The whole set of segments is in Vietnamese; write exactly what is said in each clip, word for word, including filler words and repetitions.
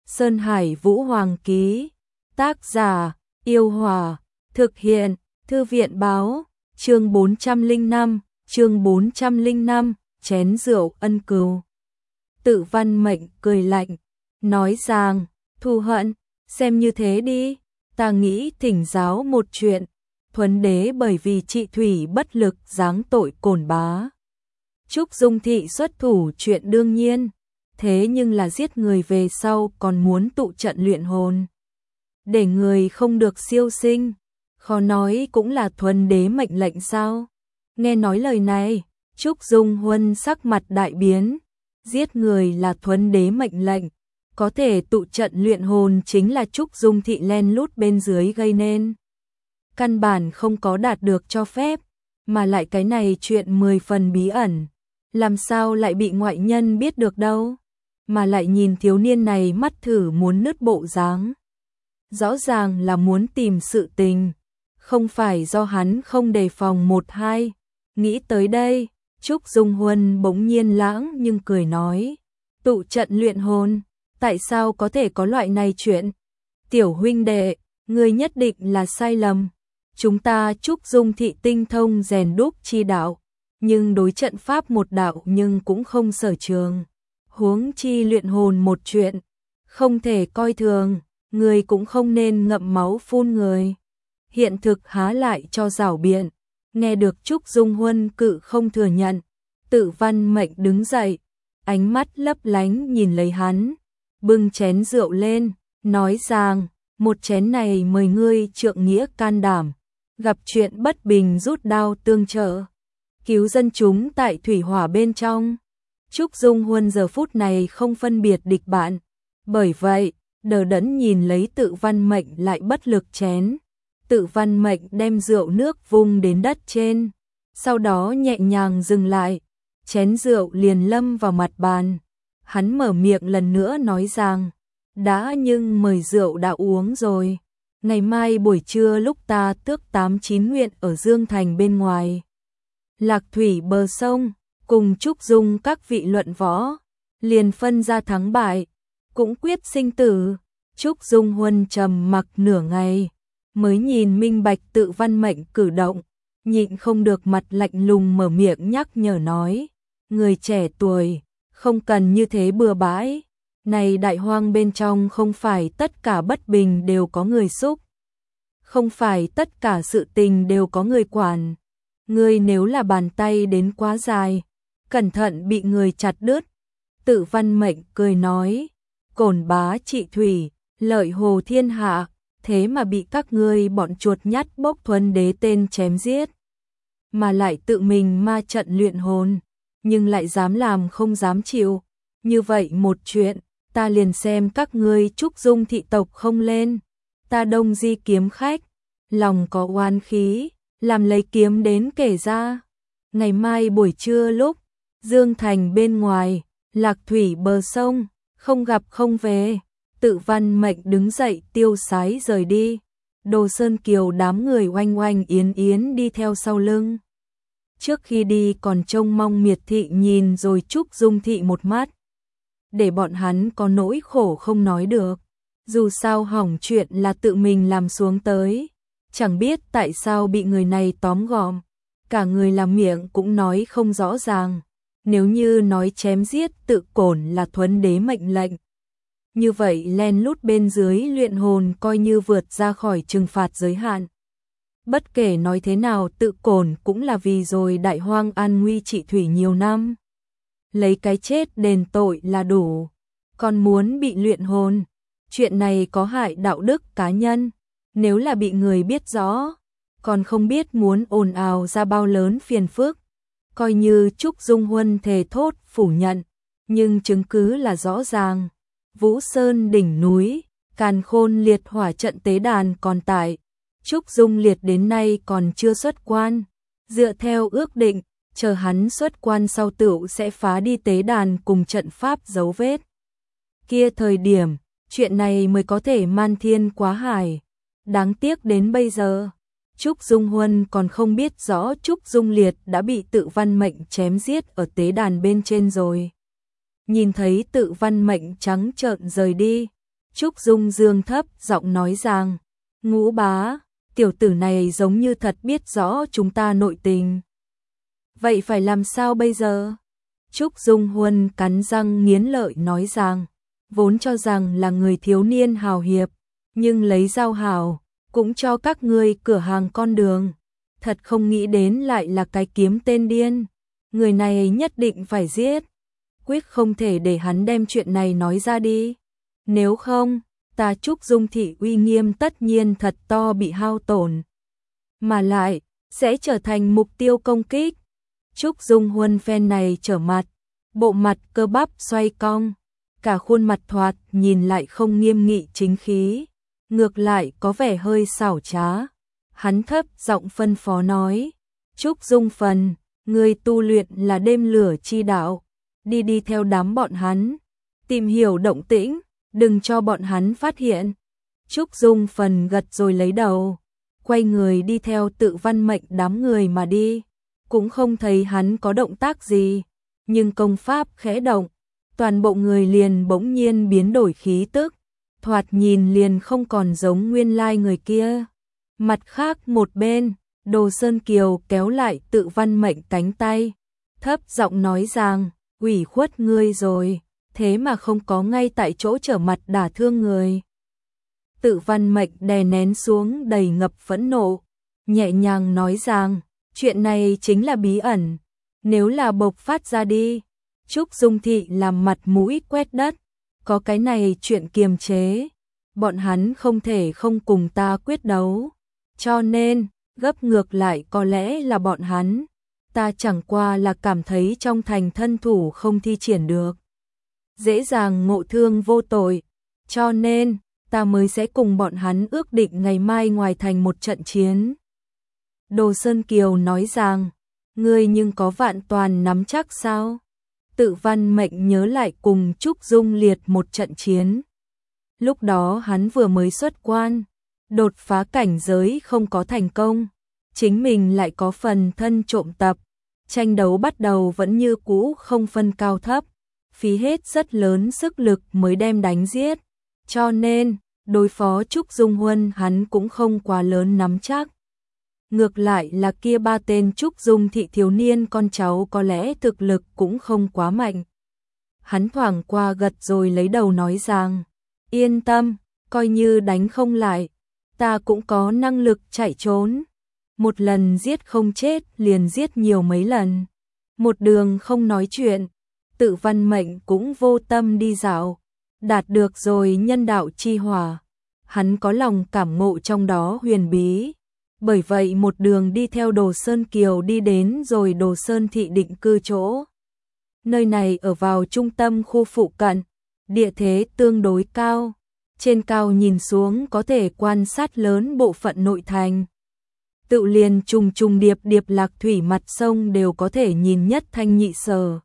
Sơn Hải Vũ Hoàng ký. Tác giả, Yêu Hòa. Thực hiện, Thư viện Báo. Chương bốn trăm lẻ năm, chương bốn trăm lẻ năm, chén rượu ân cừu. Tự Văn Mệnh cười lạnh, nói rằng, thù hận, xem như thế đi, ta nghĩ thỉnh giáo một chuyện. Thuấn đế bởi vì trị thủy bất lực giáng tội Cổn Bá. Trúc Dung Thị xuất thủ chuyện đương nhiên, thế nhưng là giết người về sau còn muốn tụ trận luyện hồn, để người không được siêu sinh, khó nói cũng là Thuấn đế mệnh lệnh sao? Nghe nói lời này, Trúc Dung Huân sắc mặt đại biến, giết người là Thuấn đế mệnh lệnh, có thể tụ trận luyện hồn chính là Trúc Dung Thị len lút bên dưới gây nên. Căn bản không có đạt được cho phép, mà lại cái này chuyện mười phần bí ẩn, làm sao lại bị ngoại nhân biết được đâu, mà lại nhìn thiếu niên này mắt thử muốn nứt bộ dáng. Rõ ràng là muốn tìm sự tình, không phải do hắn không đề phòng một hai. Nghĩ tới đây, Trúc Dung Huân bỗng nhiên lãng nhưng cười nói, tụ trận luyện hồn, tại sao có thể có loại này chuyện? Tiểu huynh đệ, ngươi nhất định là sai lầm. Chúng ta Trúc Dung Thị tinh thông rèn đúc chi đạo, nhưng đối trận pháp một đạo nhưng cũng không sở trường. Huống chi luyện hồn một chuyện, không thể coi thường, người cũng không nên ngậm máu phun người. Hiện thực há lại cho giảo biện, nghe được Trúc Dung Huân cự không thừa nhận, Tự Văn Mệnh đứng dậy, ánh mắt lấp lánh nhìn lấy hắn, bưng chén rượu lên, nói rằng, một chén này mời ngươi trượng nghĩa can đảm, gặp chuyện bất bình rút đao tương trợ, cứu dân chúng tại thủy hỏa bên trong. Trúc Dung Huân giờ phút này không phân biệt địch bạn, bởi vậy, đờ đẫn nhìn lấy Tự Văn Mệnh lại bất lực chén. Tự Văn Mệnh đem rượu nước vung đến đất trên, sau đó nhẹ nhàng dừng lại, chén rượu liền lâm vào mặt bàn. Hắn mở miệng lần nữa nói rằng, đã nhưng mời rượu đã uống rồi, ngày mai buổi trưa lúc ta tước tám chín nguyện ở Dương Thành bên ngoài Lạc Thủy bờ sông, cùng Trúc Dung các vị luận võ, liền phân ra thắng bại, cũng quyết sinh tử. Trúc Dung Huân trầm mặc nửa ngày, mới nhìn minh bạch Tự Văn Mệnh cử động, nhịn không được mặt lạnh lùng mở miệng nhắc nhở nói, người trẻ tuổi, không cần như thế bừa bãi, này đại hoang bên trong không phải tất cả bất bình đều có người xúc, không phải tất cả sự tình đều có người quản, ngươi nếu là bàn tay đến quá dài, cẩn thận bị người chặt đứt. Tự Văn Mệnh cười nói, Cổn Bá trị thủy, lợi hồ thiên hạ, thế mà bị các ngươi bọn chuột nhắt bốc Thuấn đế tên chém giết, mà lại tự mình ma trận luyện hồn, nhưng lại dám làm không dám chịu, như vậy một chuyện, ta liền xem các ngươi Trúc Dung Thị tộc không lên, ta Đông Di kiếm khách, lòng có oán khí, làm lấy kiếm đến kể ra. Ngày mai buổi trưa lúc Dương Thành bên ngoài, Lạc Thủy bờ sông, không gặp không về. Tự Văn Mệnh đứng dậy tiêu sái rời đi, Đồ Sơn Kiều đám người oanh oanh yến yến đi theo sau lưng. Trước khi đi còn trông mong Miệt Thị nhìn rồi Trúc Dung Thị một mắt, để bọn hắn có nỗi khổ không nói được, dù sao hỏng chuyện là tự mình làm xuống tới, chẳng biết tại sao bị người này tóm gọn, cả người làm miệng cũng nói không rõ ràng, nếu như nói chém giết Tự Cổn là Thuấn đế mệnh lệnh, như vậy len lút bên dưới luyện hồn coi như vượt ra khỏi trừng phạt giới hạn. Bất kể nói thế nào Tự Cổn cũng là vì rồi đại hoang an nguy trị thủy nhiều năm, lấy cái chết đền tội là đủ, còn muốn bị luyện hồn, chuyện này có hại đạo đức cá nhân, nếu là bị người biết rõ, còn không biết muốn ồn ào ra bao lớn phiền phức. Coi như Trúc Dung Huân thề thốt phủ nhận, nhưng chứng cứ là rõ ràng. Vũ Sơn đỉnh núi, Càn Khôn liệt hỏa trận tế đàn còn tại, Trúc Dung liệt đến nay còn chưa xuất quan, dựa theo ước định, chờ hắn xuất quan sau tựu sẽ phá đi tế đàn cùng trận pháp dấu vết. Kia thời điểm, chuyện này mới có thể man thiên quá hải. Đáng tiếc đến bây giờ, Trúc Dung Huân còn không biết rõ Trúc Dung liệt đã bị Tự Văn Mệnh chém giết ở tế đàn bên trên rồi. Nhìn thấy Tự Văn Mệnh trắng trợn rời đi, Trúc Dung dương thấp giọng nói rằng, Ngũ bá, tiểu tử này giống như thật biết rõ chúng ta nội tình. Vậy phải làm sao bây giờ? Trúc Dung Huân cắn răng nghiến lợi nói rằng, vốn cho rằng là người thiếu niên hào hiệp, nhưng lấy giao hảo, cũng cho các ngươi cửa hàng con đường. Thật không nghĩ đến lại là cái kiếm tên điên. Người này nhất định phải giết. Quyết không thể để hắn đem chuyện này nói ra đi. Nếu không, ta Trúc Dung thị uy nghiêm tất nhiên thật to bị hao tổn. Mà lại, sẽ trở thành mục tiêu công kích. Trúc Dung Huân phen này trở mặt, bộ mặt cơ bắp xoay cong, cả khuôn mặt thoạt nhìn lại không nghiêm nghị chính khí, ngược lại có vẻ hơi xảo trá. Hắn thấp giọng phân phó nói, Trúc Dung Phần, người tu luyện là đêm lửa chi đạo, đi đi theo đám bọn hắn, tìm hiểu động tĩnh, đừng cho bọn hắn phát hiện. Trúc Dung Phần gật rồi lấy đầu, quay người đi theo Tự Văn Mệnh đám người mà đi, cũng không thấy hắn có động tác gì, nhưng công pháp khẽ động, toàn bộ người liền bỗng nhiên biến đổi khí tức, thoạt nhìn liền không còn giống nguyên lai người kia. Mặt khác một bên, Đồ Sơn Kiều kéo lại Tự Văn Mệnh cánh tay, thấp giọng nói rằng, ủy khuất ngươi rồi, thế mà không có ngay tại chỗ trở mặt đả thương người. Tự Văn Mệnh đè nén xuống đầy ngập phẫn nộ, nhẹ nhàng nói rằng, chuyện này chính là bí ẩn, nếu là bộc phát ra đi, Trúc Dung thị làm mặt mũi quét đất, có cái này chuyện kiềm chế, bọn hắn không thể không cùng ta quyết đấu, cho nên, gấp ngược lại có lẽ là bọn hắn, ta chẳng qua là cảm thấy trong thành thân thủ không thi triển được, dễ dàng ngộ thương vô tội, cho nên, ta mới sẽ cùng bọn hắn ước định ngày mai ngoài thành một trận chiến. Đồ Sơn Kiều nói rằng, ngươi nhưng có vạn toàn nắm chắc sao? Tự Văn Mệnh nhớ lại cùng Trúc Dung liệt một trận chiến. Lúc đó hắn vừa mới xuất quan, đột phá cảnh giới không có thành công, chính mình lại có phần thân trộm tập, tranh đấu bắt đầu vẫn như cũ không phân cao thấp, phí hết rất lớn sức lực mới đem đánh giết, cho nên, đối phó Trúc Dung Huân hắn cũng không quá lớn nắm chắc. Ngược lại là kia ba tên Trúc Dung thị thiếu niên con cháu có lẽ thực lực cũng không quá mạnh. Hắn thoảng qua gật rồi lấy đầu nói rằng, yên tâm, coi như đánh không lại, ta cũng có năng lực chạy trốn. Một lần giết không chết liền giết nhiều mấy lần. Một đường không nói chuyện, Tự Văn Mệnh cũng vô tâm đi dạo, đạt được rồi nhân đạo chi hòa. Hắn có lòng cảm ngộ trong đó huyền bí. Bởi vậy một đường đi theo Đồ Sơn Kiều đi đến rồi Đồ Sơn thị định cư chỗ. Nơi này ở vào trung tâm khu phụ cận, địa thế tương đối cao, trên cao nhìn xuống có thể quan sát lớn bộ phận nội thành. Tự liền trùng trùng điệp điệp lạc thủy mặt sông đều có thể nhìn nhất thanh nhị sở.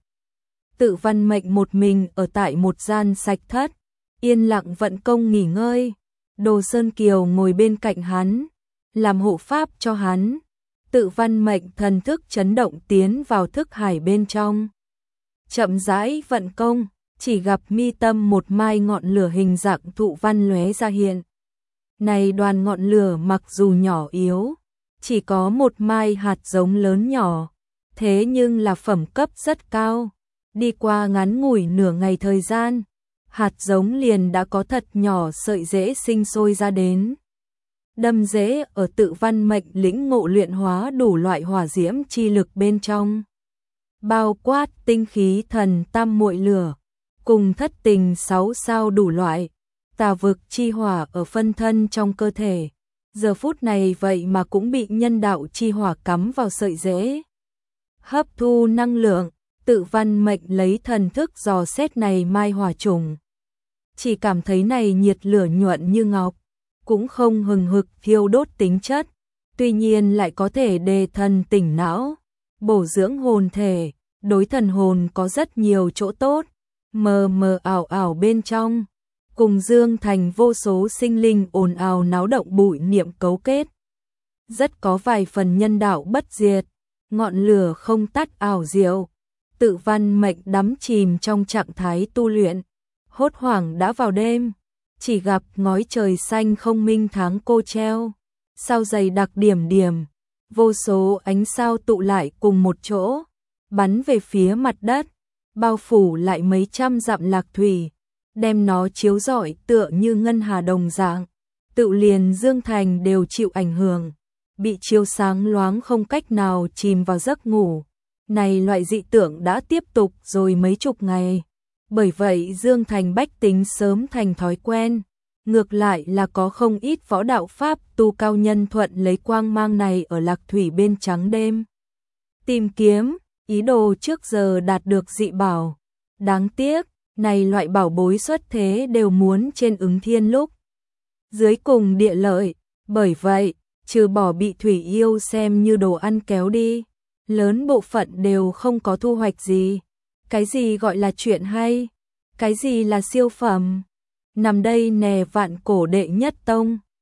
Tự Văn Mệnh một mình ở tại một gian sạch thất, yên lặng vận công nghỉ ngơi. Đồ Sơn Kiều ngồi bên cạnh hắn, làm hộ pháp cho hắn. Tự Văn Mệnh thần thức chấn động tiến vào thức hải bên trong. Chậm rãi vận công, chỉ gặp mi tâm một mai ngọn lửa hình dạng thụ văn lóe ra hiện. Này đoàn ngọn lửa mặc dù nhỏ yếu, chỉ có một mai hạt giống lớn nhỏ, thế nhưng là phẩm cấp rất cao. Đi qua ngắn ngủi nửa ngày thời gian, hạt giống liền đã có thật nhỏ sợi rễ sinh sôi ra đến. Đâm rễ ở Tự Văn Mệnh lĩnh ngộ luyện hóa đủ loại hỏa diễm chi lực bên trong. Bao quát tinh khí thần tam muội lửa, cùng thất tình sáu sao đủ loại, tà vực chi hỏa ở phân thân trong cơ thể. Giờ phút này vậy mà cũng bị nhân đạo chi hỏa cắm vào sợi rễ. Hấp thu năng lượng, Tự Văn Mệnh lấy thần thức dò xét này mai hỏa trùng. Chỉ cảm thấy này nhiệt lửa nhuận như ngọc, cũng không hừng hực thiêu đốt tính chất, tuy nhiên lại có thể đề thần tỉnh não, bổ dưỡng hồn thể, đối thần hồn có rất nhiều chỗ tốt, mờ mờ ảo ảo bên trong, cùng dương thành vô số sinh linh ồn ào náo động bụi niệm cấu kết. Rất có vài phần nhân đạo bất diệt, ngọn lửa không tắt ảo diệu. Tự Văn Mệnh đắm chìm trong trạng thái tu luyện, hốt hoảng đã vào đêm, chỉ gặp ngói trời xanh không minh tháng cô treo, sao dày đặc điểm điểm, vô số ánh sao tụ lại cùng một chỗ, bắn về phía mặt đất, bao phủ lại mấy trăm dặm lạc thủy, đem nó chiếu rọi tựa như ngân hà đồng dạng. Tự liền Dương Thành đều chịu ảnh hưởng, bị chiếu sáng loáng không cách nào chìm vào giấc ngủ. Này loại dị tượng đã tiếp tục rồi mấy chục ngày. Bởi vậy Dương Thành bách tính sớm thành thói quen. Ngược lại là có không ít võ đạo pháp tu cao nhân thuận lấy quang mang này ở lạc thủy bên trắng đêm. Tìm kiếm, ý đồ trước giờ đạt được dị bảo. Đáng tiếc, này loại bảo bối xuất thế đều muốn trên ứng thiên lúc dưới cùng địa lợi, bởi vậy, trừ bỏ bị thủy yêu xem như đồ ăn kéo đi, lớn bộ phận đều không có thu hoạch gì. Cái gì gọi là chuyện hay? Cái gì là siêu phẩm? Nằm đây nè vạn cổ đệ nhất tông,